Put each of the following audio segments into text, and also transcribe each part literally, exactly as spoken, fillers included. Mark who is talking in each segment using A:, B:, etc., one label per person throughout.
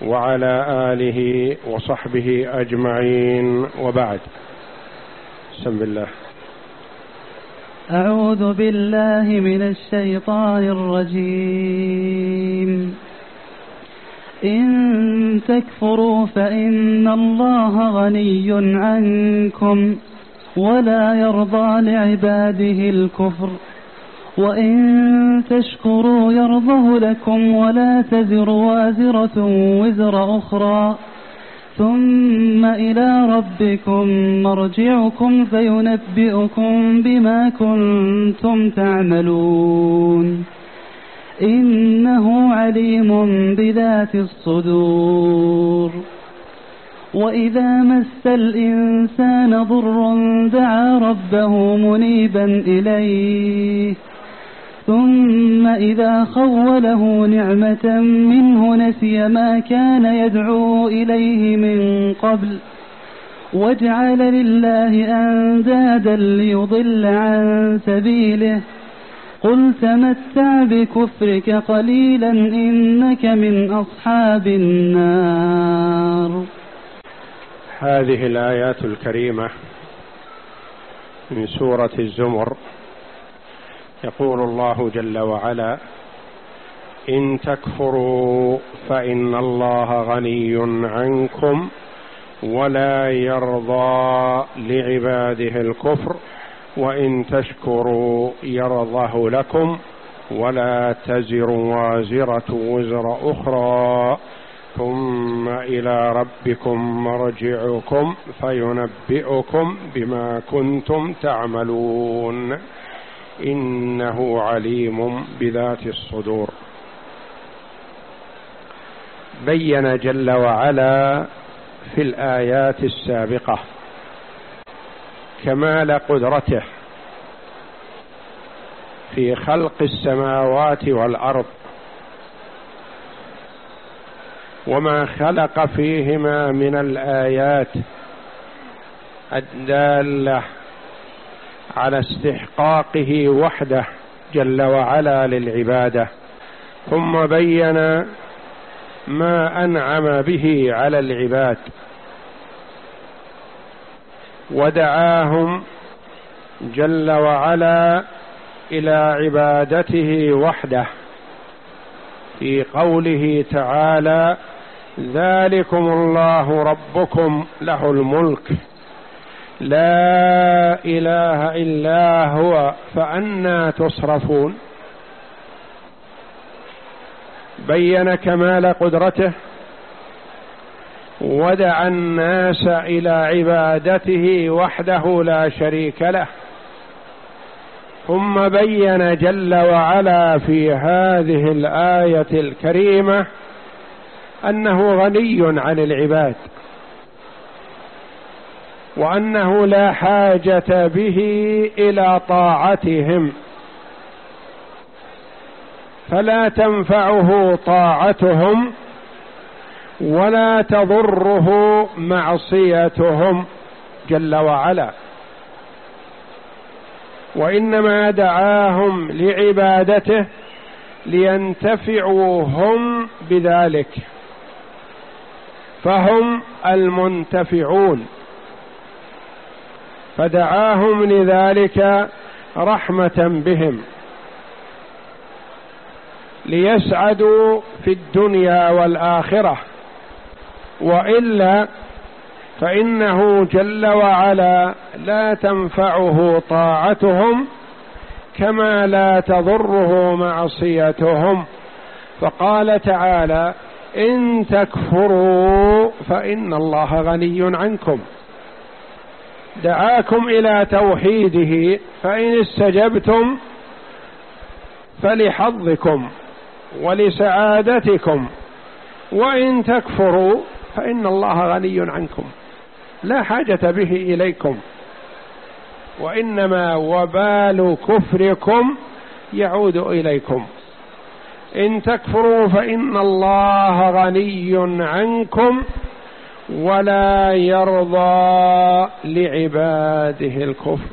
A: وعلى آله وصحبه أجمعين، وبعد. بسم الله.
B: أعوذ بالله من الشيطان الرجيم. إن تكفروا فإن الله غني عنكم ولا يرضى لعباده الكفر، وإن تشكروا يرضه لكم ولا تزر وازرة وزر أخرى، ثم إلى ربكم مرجعكم فينبئكم بما كنتم تعملون، إنه عليم بذات الصدور. وإذا مس الإنسان ضر دعا ربه منيبا إليه، ثم إذا خوله نعمة منه نسي ما كان يدعو إليه من قبل وجعل لله أندادا ليضل عن سبيله، قل تمتع بكفرك قليلا إنك من أصحاب النار.
A: هذه الآيات الكريمة من سورة الزمر يقول الله جل وعلا: إن تكفروا فإن الله غني عنكم ولا يرضى لعباده الكفر، وإن تشكروا يرضه لكم ولا تزر وازرة وزر أخرى، ثم إلى ربكم مرجعكم فينبئكم بما كنتم تعملون، إنه عليم بذات الصدور. بين جل وعلا في الآيات السابقة كمال قدرته في خلق السماوات والأرض وما خلق فيهما من الآيات الدالة على استحقاقه وحده جل وعلا للعبادة، ثم بين ما أنعم به على العباد ودعاهم جل وعلا إلى عبادته وحده في قوله تعالى: ذلكم الله ربكم له الملك لا إله إلا هو فأنى تصرفون. بين كمال قدرته ودعا الناس إلى عبادته وحده لا شريك له، ثم بين جل وعلا في هذه الآية الكريمة أنه غني عن العباد، وأنه لا حاجة به إلى طاعتهم، فلا تنفعه طاعتهم ولا تضره معصيتهم جل وعلا، وإنما دعاهم لعبادته لينتفعوا هم بذلك، فهم المنتفعون، فدعاهم لذلك رحمة بهم ليسعدوا في الدنيا والآخرة، وإلا فإنه جل وعلا لا تنفعه طاعتهم كما لا تضره معصيتهم. فقال تعالى: إن تكفروا فإن الله غني عنكم. دعاكم إلى توحيده، فإن استجبتم فلحظكم ولسعادتكم، وإن تكفروا فإن الله غني عنكم لا حاجة به إليكم، وإنما وبال كفركم يعود إليكم. إن تكفروا فإن الله غني عنكم ولا يرضى لعباده الكفر.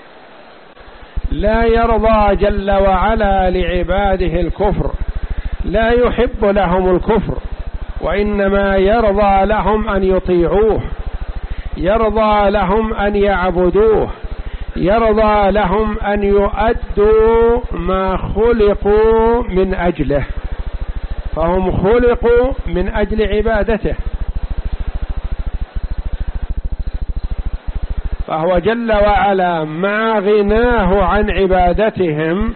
A: لا يرضى جل وعلا لعباده الكفر، لا يحب لهم الكفر، وإنما يرضى لهم أن يطيعوه، يرضى لهم أن يعبدوه، يرضى لهم أن يؤدوا ما خلقوا من أجله، فهم خلقوا من أجل عبادته، فهو جل وعلا مع غناه عن عبادتهم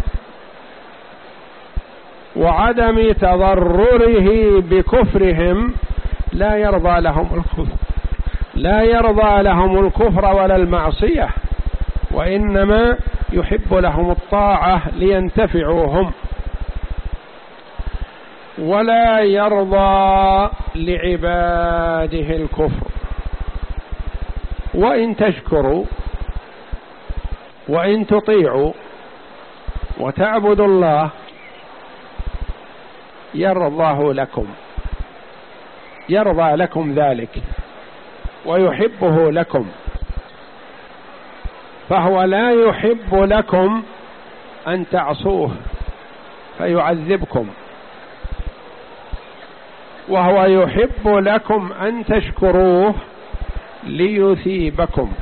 A: وعدم تضرره بكفرهم لا يرضى لهم الكفر، لا يرضى لهم الكفر ولا المعصية، وإنما يحب لهم الطاعة لينتفعوا هم، ولا يرضى لعباده الكفر. وإن تشكروا وإن تطيعوا وتعبدوا الله يرضاه لكم، يرضى لكم ذلك ويحبه لكم، فهو لا يحب لكم أن تعصوه فيعذبكم، وهو يحب لكم أن تشكروه ليثيبكم.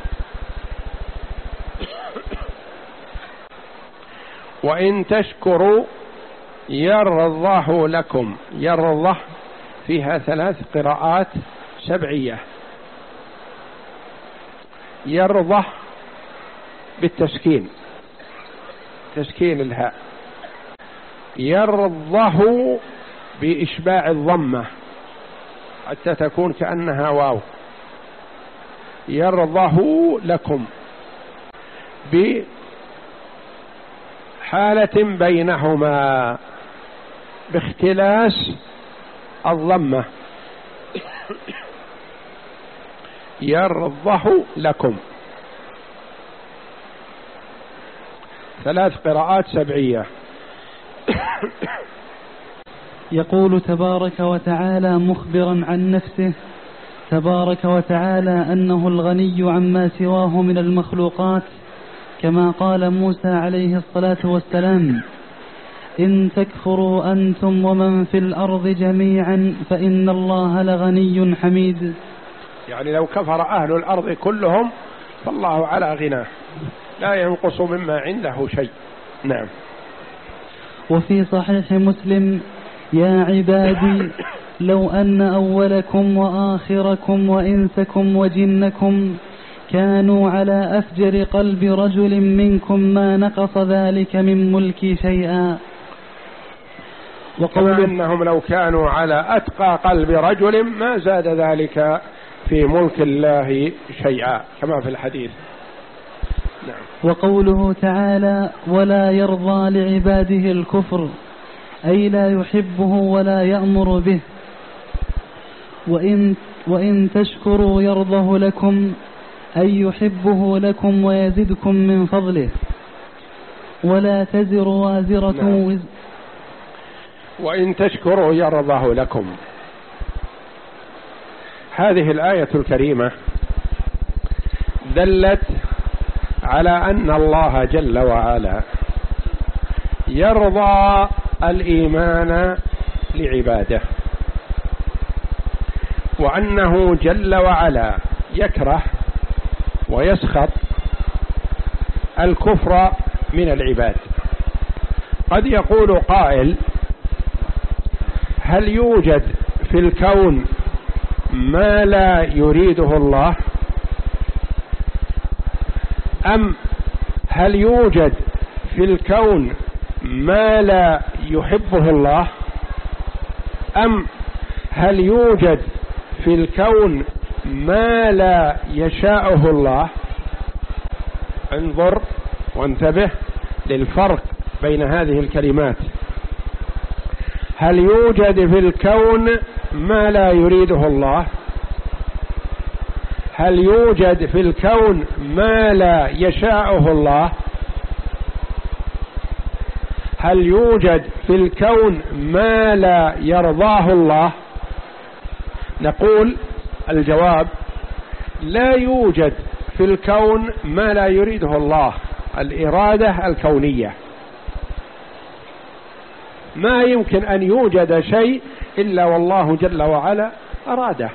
A: وإن تشكروا يرضه لكم، يرضه فيها ثلاث قراءات سبعية، يرضه بالتسكين، تسكين الهاء، يرضه بإشباع الضمة حتى تكون كأنها واو، يرضه لكم بحالة بينهما باختلاس الضمة، يرضه لكم، ثلاث قراءات سبعية.
B: يقول تبارك وتعالى مخبرا عن نفسه تبارك وتعالى أنه الغني عما سواه من المخلوقات، كما قال موسى عليه الصلاة والسلام: إن تكفروا أنتم ومن في الأرض جميعا فإن الله لغني حميد.
A: يعني لو كفر أهل الأرض كلهم فالله على غناه لا ينقص مما عنده شيء. نعم.
B: وفي صحيح مسلم: يا عبادي لو أن أولكم وآخركم وإنسكم وجنكم كانوا على أفجر قلب رجل منكم ما نقص ذلك من ملكي شيئا.
A: وقال إنهم لو كانوا على أتقى قلب رجل ما زاد ذلك في ملك الله شيئا، كما في الحديث. نعم.
B: وقوله تعالى: ولا يرضى لعباده الكفر، أي لا يحبه ولا يأمر به. وإن, وإن تشكروا يرضه لكم، أي يحبه لكم ويزدكم من فضله. ولا تزر وازرة
A: نعم.
B: وز...
A: وإن تشكروا يرضه لكم. هذه الآية الكريمة دلت على أن الله جل وعلا يرضى الإيمان لعباده، وأنه جل وعلا يكره ويسخط الكفر من العباد. قد يقول قائل: هل يوجد في الكون ما لا يريده الله؟ أم هل يوجد في الكون ما لا يحبه الله؟ أم هل يوجد في الكون ما لا يشاءه الله؟ انظر وانتبه للفرق بين هذه الكلمات. هل يوجد في الكون ما لا يريده الله؟ هل يوجد في الكون ما لا يشاءه الله؟ هل يوجد في الكون ما لا يرضاه الله؟ نقول الجواب: لا يوجد في الكون ما لا يريده الله، الإرادة الكونية. ما يمكن أن يوجد شيء إلا والله جل وعلا أراده.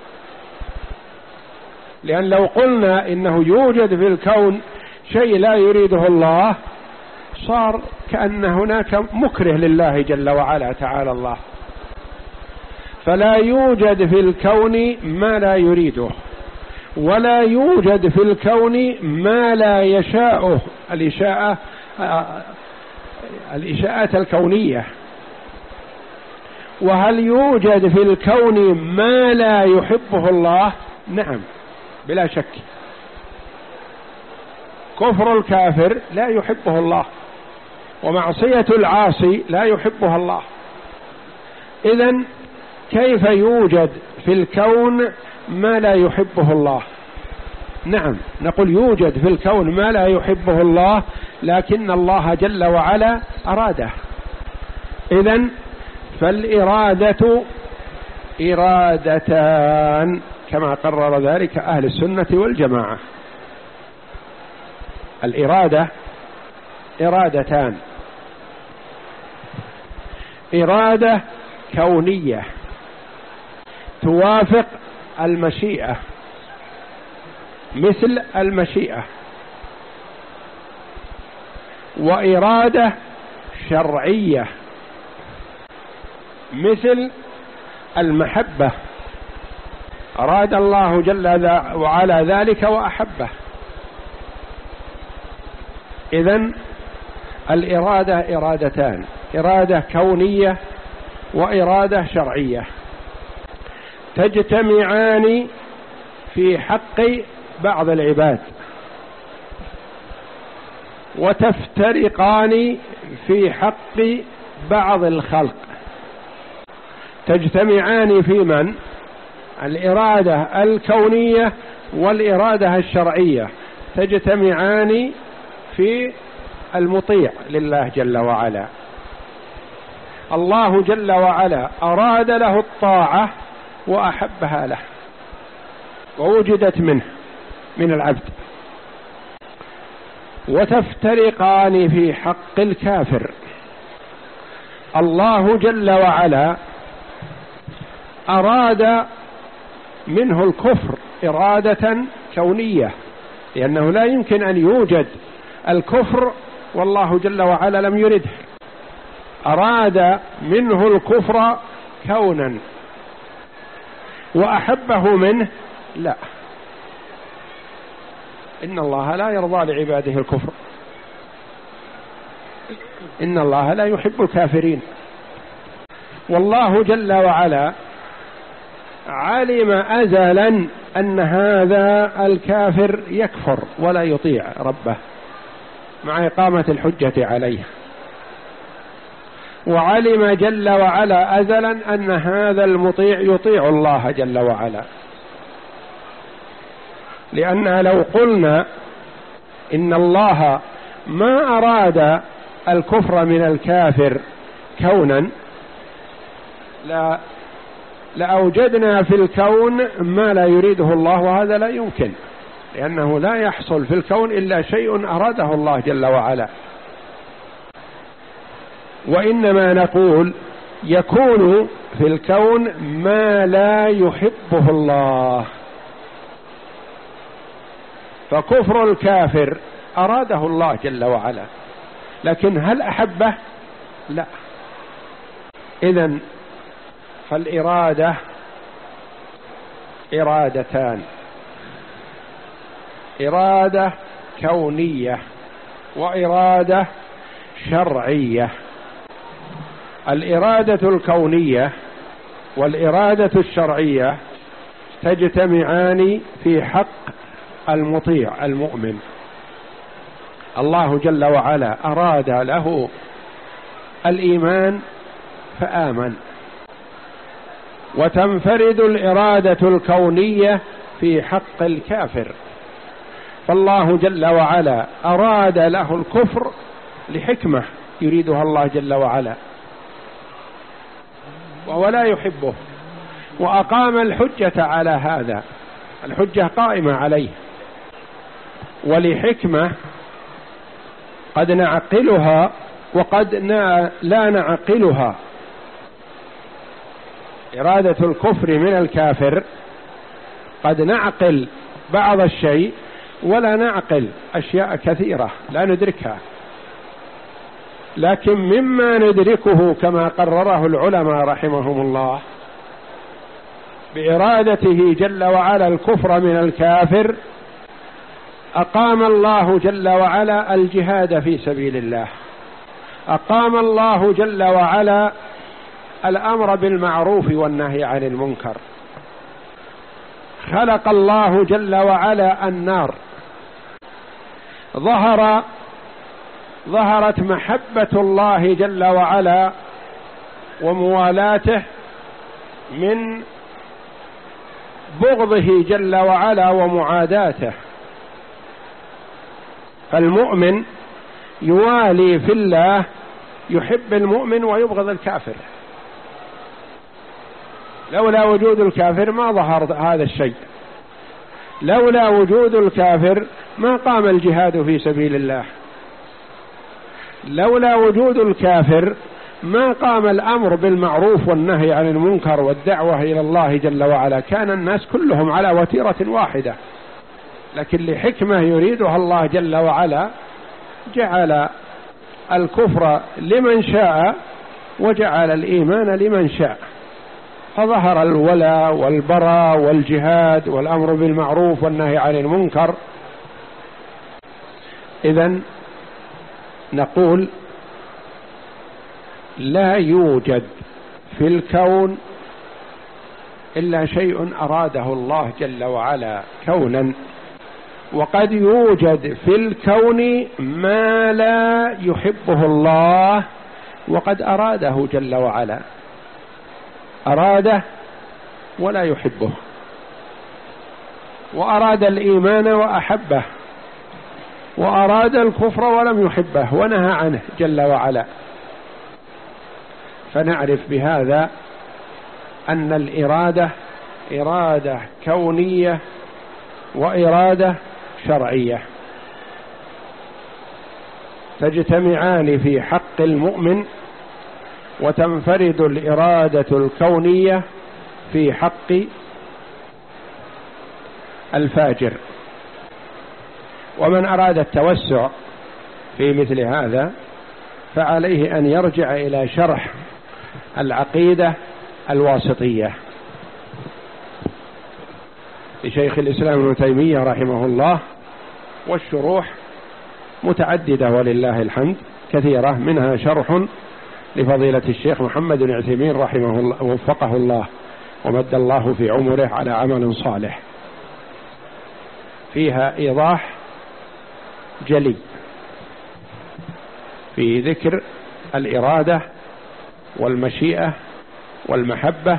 A: لأن لو قلنا إنه يوجد في الكون شيء لا يريده الله صار كأن هناك مكره لله جل وعلا تعالى الله. فلا يوجد في الكون ما لا يريده، ولا يوجد في الكون ما لا يشاءه، الإشاءة الإشاءات الكونية. وهل يوجد في الكون ما لا يحبه الله؟ نعم بلا شك. كفر الكافر لا يحبه الله، ومعصية العاصي لا يحبها الله. إذن كيف يوجد في الكون ما لا يحبه الله؟ نعم نقول يوجد في الكون ما لا يحبه الله، لكن الله جل وعلا أراده. إذن فالإرادة إرادتان كما قرر ذلك أهل السنة والجماعة. الإرادة إرادتان: إرادة كونية توافق المشيئة مثل المشيئة، وإرادة شرعية مثل المحبة، أراد الله جل وعلا ذلك وأحبه. إذن الإرادة إرادتان: إرادة كونية وإرادة شرعية، تجتمعان في حق بعض العباد وتفترقان في حق بعض الخلق. تجتمعان في من؟ الإرادة الكونية والإرادة الشرعية تجتمعان في المطيع لله جل وعلا. الله جل وعلا أراد له الطاعة وأحبها له ووجدت منه من العبد. وتفترقان في حق الكافر. الله جل وعلا أراد منه الكفر إرادة كونية، لأنه لا يمكن أن يوجد الكفر والله جل وعلا لم يرده. أراد منه الكفر كونا، وأحبه منه لا. إن الله لا يرضى لعباده الكفر، إن الله لا يحب الكافرين. والله جل وعلا علم أزلا أن هذا الكافر يكفر ولا يطيع ربه مع إقامة الحجة عليه، وعلم جل وعلا أزلا أن هذا المطيع يطيع الله جل وعلا. لأن لو قلنا إن الله ما أراد الكفر من الكافر كونا لا لأوجدنا في الكون ما لا يريده الله، وهذا لا يمكن، لأنه لا يحصل في الكون إلا شيء أراده الله جل وعلا. وإنما نقول يكون في الكون ما لا يحبه الله. فكفر الكافر أراده الله جل وعلا، لكن هل أحبه؟ لا. إذن فالإرادة إرادتان: إرادة كونية وإرادة شرعية. الإرادة الكونية والإرادة الشرعية تجتمعان في حق المطيع المؤمن. الله جل وعلا أراد له الإيمان فآمن، وتنفرد الإرادة الكونية في حق الكافر. فالله جل وعلا أراد له الكفر لحكمة يريدها الله جل وعلا، وهو لا يحبه، وأقام الحجة على هذا، الحجة قائمة عليه، ولحكمة قد نعقلها وقد لا نعقلها. إرادة الكفر من الكافر قد نعقل بعض الشيء ولا نعقل أشياء كثيرة لا ندركها، لكن مما ندركه كما قرره العلماء رحمهم الله بإرادته جل وعلا الكفر من الكافر، أقام الله جل وعلا الجهاد في سبيل الله، أقام الله جل وعلا الأمر بالمعروف والنهي عن المنكر، خلق الله جل وعلا النار، ظهر ظهرت محبة الله جل وعلا وموالاته من بغضه جل وعلا ومعاداته. فالمؤمن يوالي في الله، يحب المؤمن ويبغض الكافر. لولا وجود الكافر ما ظهر هذا الشيء، لولا وجود الكافر ما قام الجهاد في سبيل الله، لولا وجود الكافر ما قام الأمر بالمعروف والنهي عن المنكر والدعوة إلى الله جل وعلا، كان الناس كلهم على وتيرة واحدة، لكن لحكمة يريدها الله جل وعلا جعل الكفر لمن شاء وجعل الإيمان لمن شاء، فظهر الولاء والبراء والجهاد والأمر بالمعروف والنهي عن المنكر. إذن نقول لا يوجد في الكون إلا شيء أراده الله جل وعلا كونا، وقد يوجد في الكون ما لا يحبه الله وقد أراده جل وعلا، أراده ولا يحبه، وأراد الإيمان وأحبه، وأراد الكفر ولم يحبه ونهى عنه جل وعلا. فنعرف بهذا أن الإرادة إرادة كونية وإرادة شرعية تجتمعان في حق المؤمن، وتنفرد الإرادة الكونية في حق الفاجر. ومن أراد التوسع في مثل هذا فعليه أن يرجع إلى شرح العقيدة الواسطية لشيخ الإسلام ابن تيمية رحمه الله، والشروح متعددة ولله الحمد كثيرة، منها شرح لفضيلة الشيخ محمد بن عثيمين رحمه الله ووفقه الله ومد الله في عمره على عمل صالح، فيها إيضاح جلي في ذكر الإرادة والمشيئة والمحبة،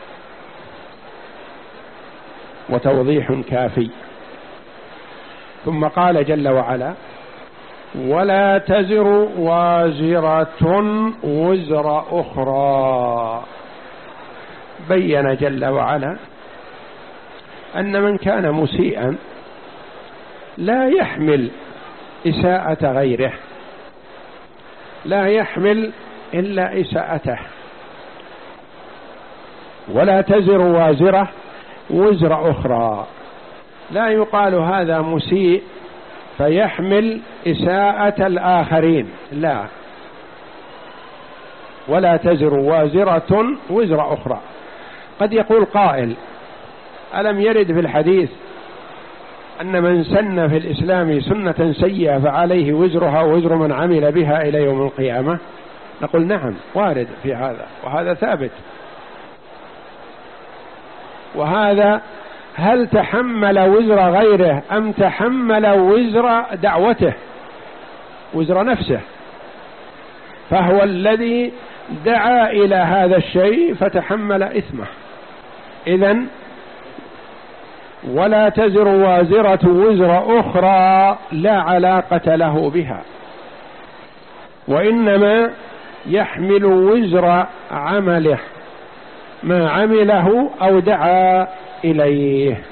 A: وتوضيح كافي. ثم قال جل وعلا: ولا تزر وازرة وزر أخرى. بين جل وعلا أن من كان مسيئا لا يحمل إساءة غيره، لا يحمل إلا إساءته. ولا تزر وازرة وزر أخرى، لا يقال هذا مسيء فيحمل إساءة الآخرين، لا. ولا تزر وازرة وزر أخرى. قد يقول قائل: ألم يرد في الحديث أن من سن في الإسلام سنة سيئة فعليه وزرها ووزر من عمل بها إلى يوم القيامة؟ نقول نعم، وارد في هذا، وهذا ثابت. وهذا هل تحمل وزر غيره أم تحمل وزر دعوته، وزر نفسه؟ فهو الذي دعا إلى هذا الشيء فتحمل إثمه. إذن ولا تزر وازرة وزر أخرى لا علاقة له بها، وإنما يحمل وزر عمله، ما عمله أو دعا إليه.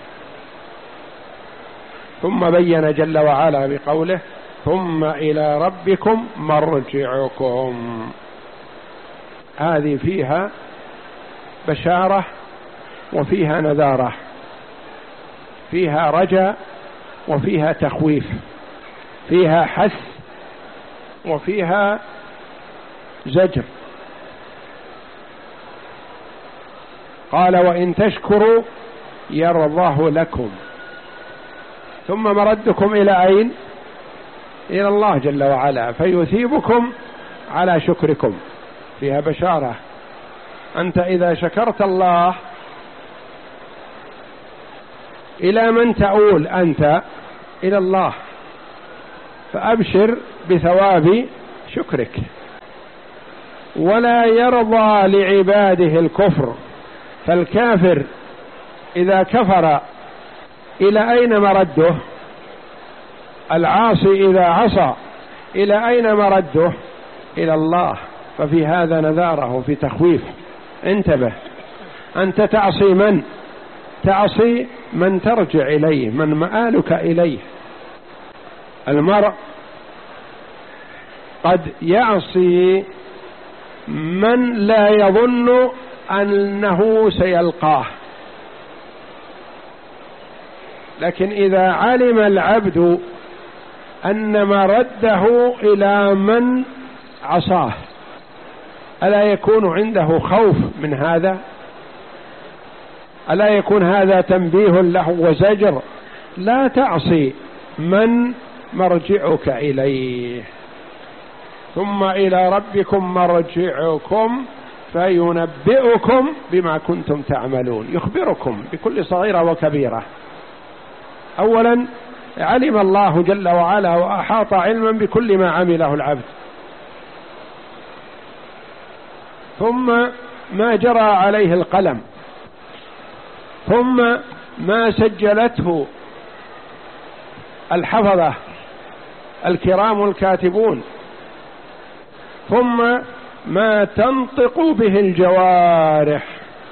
A: ثم بين جل وعلا بقوله: ثم إلى ربكم مرجعكم. هذه فيها بشارة وفيها نذارة، فيها رجاء وفيها تخويف، فيها حث وفيها زجر. قال وإن تشكروا يرضاه لكم ثم مردكم إلى أين؟ إلى الله جل وعلا فيثيبكم على شكركم. فيها بشارة، أنت إذا شكرت الله إلى من تؤول أنت؟ إلى الله، فأبشر بثواب شكرك. ولا يرضى لعباده الكفر، فالكافر إذا كفر إلى أين مرده؟ العاصي إذا عصى إلى أين مرده؟ إلى الله. ففي هذا نذاره وفي تخويف. انتبه، أنت تعصي من؟ تعصي من ترجع إليه، من مآلك إليه. المرء قد يعصي من لا يظن أنه سيلقاه، لكن إذا علم العبد أن مرده إلى من عصاه ألا يكون عنده خوف من هذا؟ ألا يكون هذا تنبيه له وزجر؟ لا تعصي من مرجعك إليه. ثم إلى ربكم مرجعكم فينبئكم بما كنتم تعملون، يخبركم بكل صغيرة وكبيرة. أولا علم الله جل وعلا وأحاط علما بكل ما عمله العبد، ثم ما جرى عليه القلم، ثم ما سجلته الحفظة الكرام الكاتبون، ثم ما تنطق به الجوارح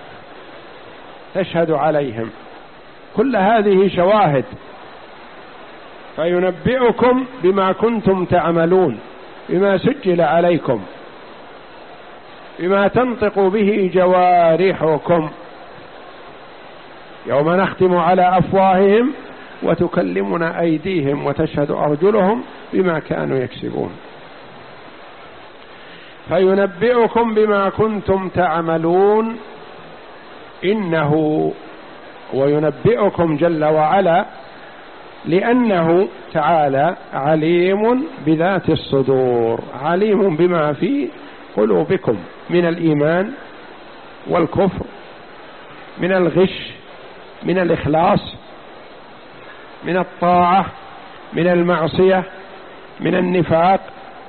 A: تشهد عليهم. كل هذه شواهد. فينبئكم بما كنتم تعملون، بما سجل عليكم، بما تنطق به جوارحكم. يوم نختم على أفواههم وتكلمنا أيديهم وتشهد أرجلهم بما كانوا يكسبون. فينبئكم بما كنتم تعملون إنه، وينبئكم جل وعلا لأنه تعالى عليم بذات الصدور، عليم بما في قلوبكم من الإيمان والكفر، من الغش، من الإخلاص، من الطاعة، من المعصية، من النفاق،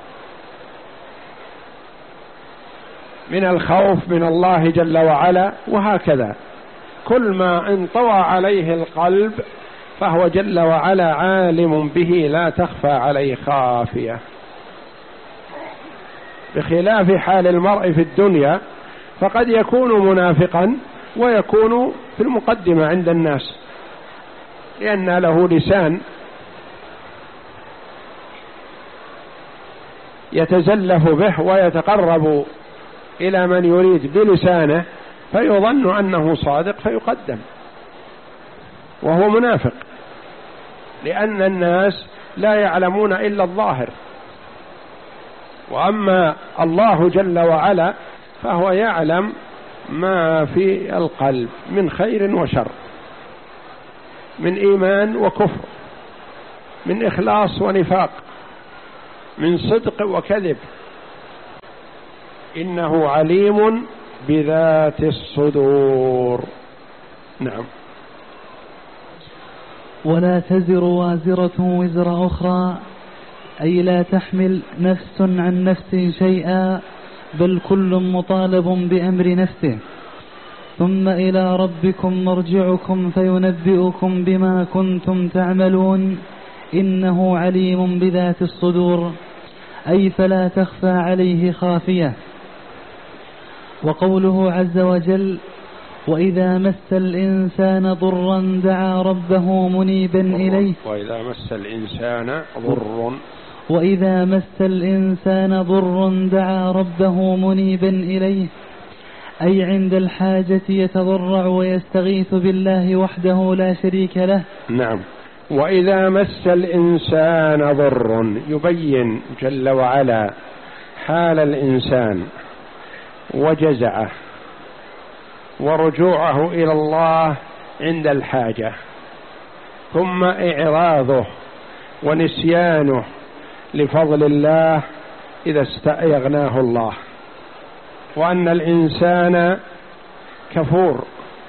A: من الخوف من الله جل وعلا، وهكذا. كل ما انطوى عليه القلب فهو جل وعلا عالم به، لا تخفى عليه خافية، بخلاف حال المرء في الدنيا، فقد يكون منافقا ويكون في المقدمة عند الناس لأن له لسان يتزلف به ويتقرب إلى من يريد بلسانه، فيظن أنه صادق فيقدم وهو منافق، لأن الناس لا يعلمون إلا الظاهر، وأما الله جل وعلا فهو يعلم ما في القلب من خير وشر، من إيمان وكفر، من إخلاص ونفاق، من صدق وكذب. إنه عليم بذات الصدور. نعم.
B: ولا تزر وازرة وزر أخرى، أي لا تحمل نفس عن نفس شيئا، بل كل مطالب بأمر نفسه. ثم إلى ربكم مرجعكم فينبئكم بما كنتم تعملون إنه عليم بذات الصدور، أي فلا تخفى عليه خافية. وقوله عز وجل: وإذا مس الإنسان ضرا دعا ربه منيبا إليه.
A: وإذا مس الإنسان ضر
B: وإذا مس الإنسان ضر دعا ربه منيبا إليه، أي عند الحاجة يتضرع ويستغيث بالله وحده لا شريك له.
A: نعم. وإذا مس الإنسان ضر، يبين جل وعلا حال الإنسان وجزعه ورجوعه إلى الله عند الحاجة، ثم إعراضه ونسيانه لفضل الله إذا استأغناه الله، وأن الإنسان كفور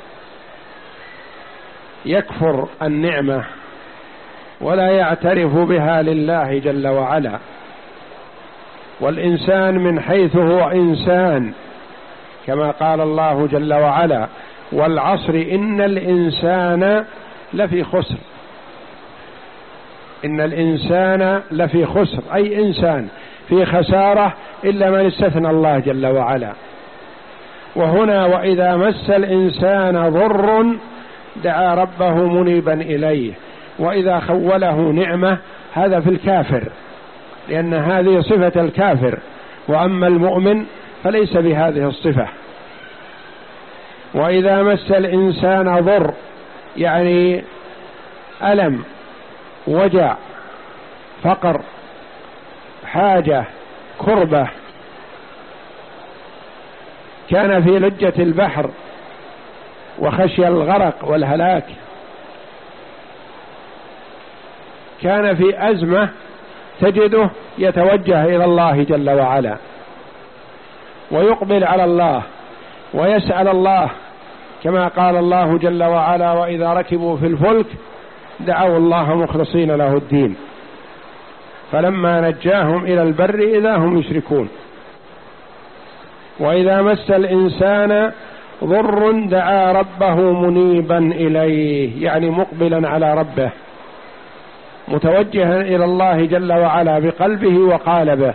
A: يكفر النعمة ولا يعترف بها لله جل وعلا. والإنسان من حيث هو إنسان كما قال الله جل وعلا: والعصر إن الإنسان لفي خسر. إن الإنسان لفي خسر، أي إنسان في خسارة إلا من استثنى الله جل وعلا. وهنا وإذا مس الإنسان ضر دعا ربه منيبا إليه، وإذا خوله نعمة هذا في الكافر، لأن هذه صفة الكافر، وأما المؤمن فليس بهذه الصفة. وإذا مس الإنسان ضر يعني ألم، وجع، فقر، حاجة، كربة، كان في لجة البحر وخشي الغرق والهلاك، كان في أزمة، تجده يتوجه إلى الله جل وعلا ويقبل على الله ويسأل الله، كما قال الله جل وعلا: وإذا ركبوا في الفلك دعوا الله مخلصين له الدين فلما نجاهم إلى البر إذا هم يشركون. وإذا مس الإنسان ضر دعا ربه منيبا إليه، يعني مقبلا على ربه متوجها إلى الله جل وعلا بقلبه وقالبه.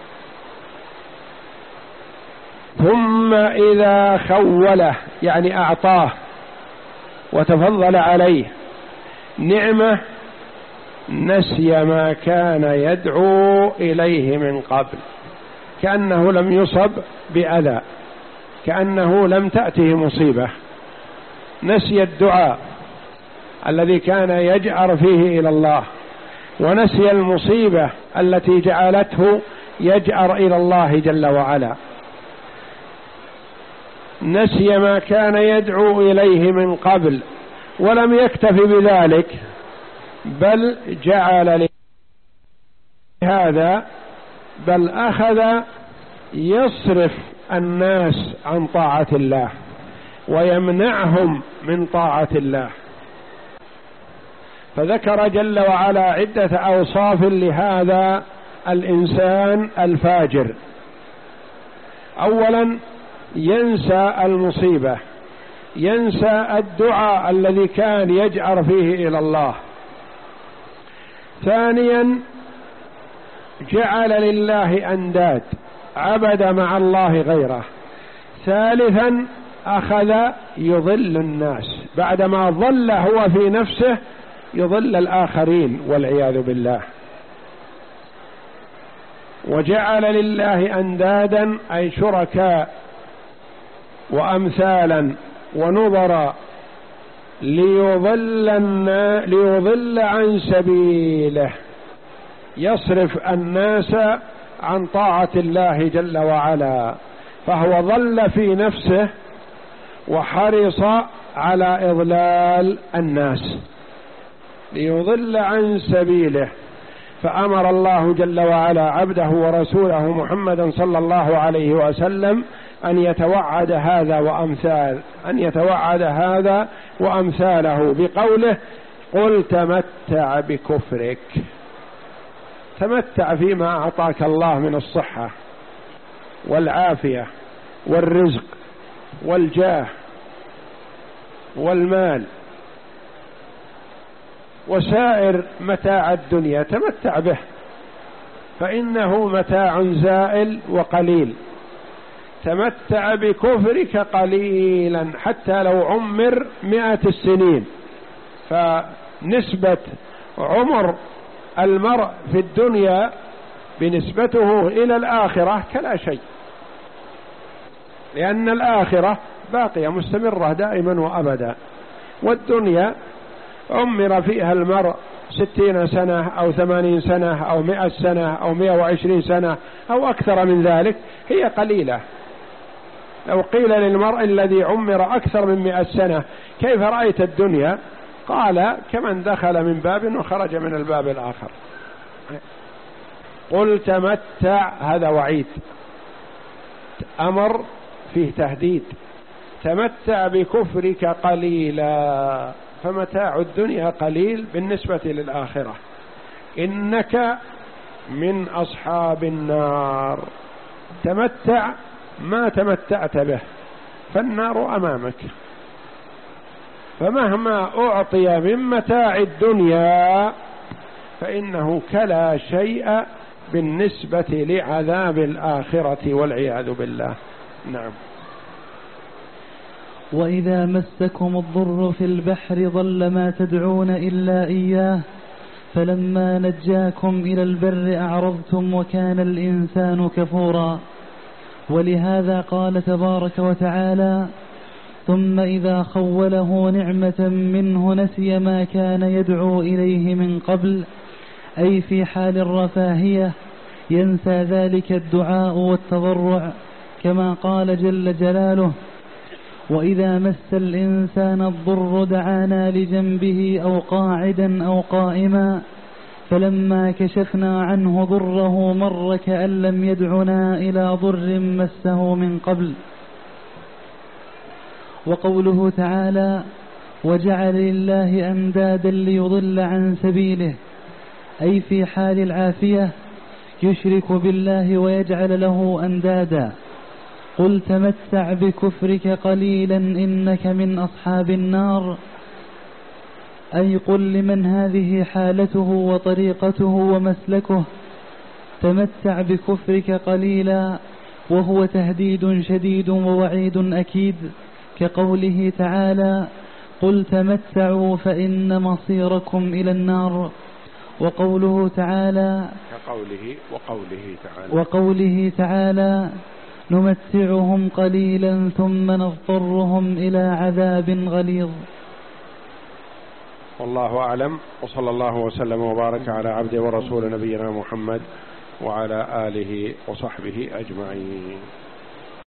A: ثم إذا خوله يعني أعطاه وتفضل عليه نعمة نسي ما كان يدعو إليه من قبل، كأنه لم يصب بأذى، كأنه لم تأته مصيبة، نسي الدعاء الذي كان يجأر فيه إلى الله، ونسي المصيبة التي جعلته يجأر إلى الله جل وعلا، نسي ما كان يدعو إليه من قبل، ولم يكتف بذلك بل جعل لهذا بل أخذ يصرف الناس عن طاعة الله ويمنعهم من طاعة الله. فذكر جل وعلا عدة أوصاف لهذا الإنسان الفاجر. أولا ينسى المصيبة، ينسى الدعاء الذي كان يجأر فيه إلى الله. ثانيا جعل لله أنداد، عبد مع الله غيره. ثالثا أخذ يضل الناس، بعدما ضل هو في نفسه يضل الآخرين والعياذ بالله. وجعل لله أندادا أي شركاء وأمثالا ونظرا ليضل, ليضل عن سبيله، يصرف الناس عن طاعة الله جل وعلا، فهو ضل في نفسه وحرص على إضلال الناس ليضل عن سبيله. فأمر الله جل وعلا عبده ورسوله محمدا صلى الله عليه وسلم أن يتوعد هذا وأمثال أن يتوعد هذا وأمثاله بقوله: قل تمتع بكفرك. تمتع فيما أعطاك الله من الصحة والعافية والرزق والجاه والمال وسائر متاع الدنيا، تمتع به فإنه متاع زائل وقليل. تمتع بكفرك قليلا حتى لو عمر مئة السنين، فنسبة عمر المرء في الدنيا بنسبته إلى الآخرة كلا شيء. لأن الآخرة باقية مستمرة دائما وأبدا، والدنيا عمر فيها المرء ستين سنة أو ثمانين سنة أو مئة سنة أو مئة وعشرين سنة أو أكثر من ذلك، هي قليلة. لو قيل للمرء الذي عمر أكثر من مئة سنة كيف رأيت الدنيا؟ قال كمن دخل من باب وخرج من الباب الآخر. قل تمتع، هذا وعيد، أمر فيه تهديد. تمتع بكفرك قليلا، فمتاع الدنيا قليل بالنسبة للآخرة، إنك من أصحاب النار. تمتع ما تمتعت به، فالنار أمامك، فمهما أعطي من متاع الدنيا فإنه كلا شيء بالنسبة لعذاب الآخرة والعياذ بالله. نعم.
B: وإذا مسكم الضر في البحر ضل ما تدعون إلا إياه فلما نجاكم إلى البر أعرضتم وكان الإنسان كفورا. ولهذا قال تبارك وتعالى: ثم إذا خوله نعمة منه نسي ما كان يدعو إليه من قبل، أي في حال الرفاهية ينسى ذلك الدعاء والتضرع، كما قال جل جلاله: وإذا مس الإنسان الضر دعانا لجنبه أو قاعدا أو قائما فلما كشفنا عنه ضره مر كأن لم يدعنا إلى ضر مسه من قبل. وقوله تعالى: وجعل لله أندادا ليضل عن سبيله، أي في حال العافية يشرك بالله ويجعل له أندادا. قل تمتع بكفرك قليلا إنك من أصحاب النار، أي قل لمن هذه حالته وطريقته ومسلكه تمتع بكفرك قليلا، وهو تهديد شديد ووعيد أكيد، كقوله تعالى: قل تمتعوا فإن مصيركم إلى النار. وقوله تعالى
A: كقوله وقوله تعالى
B: وقوله تعالى: نمتعهم قليلا ثم نضطرهم إلى عذاب غليظ.
A: والله أعلم، وصلى الله وسلم وبارك على عبده ورسول نبينا محمد وعلى آله وصحبه أجمعين.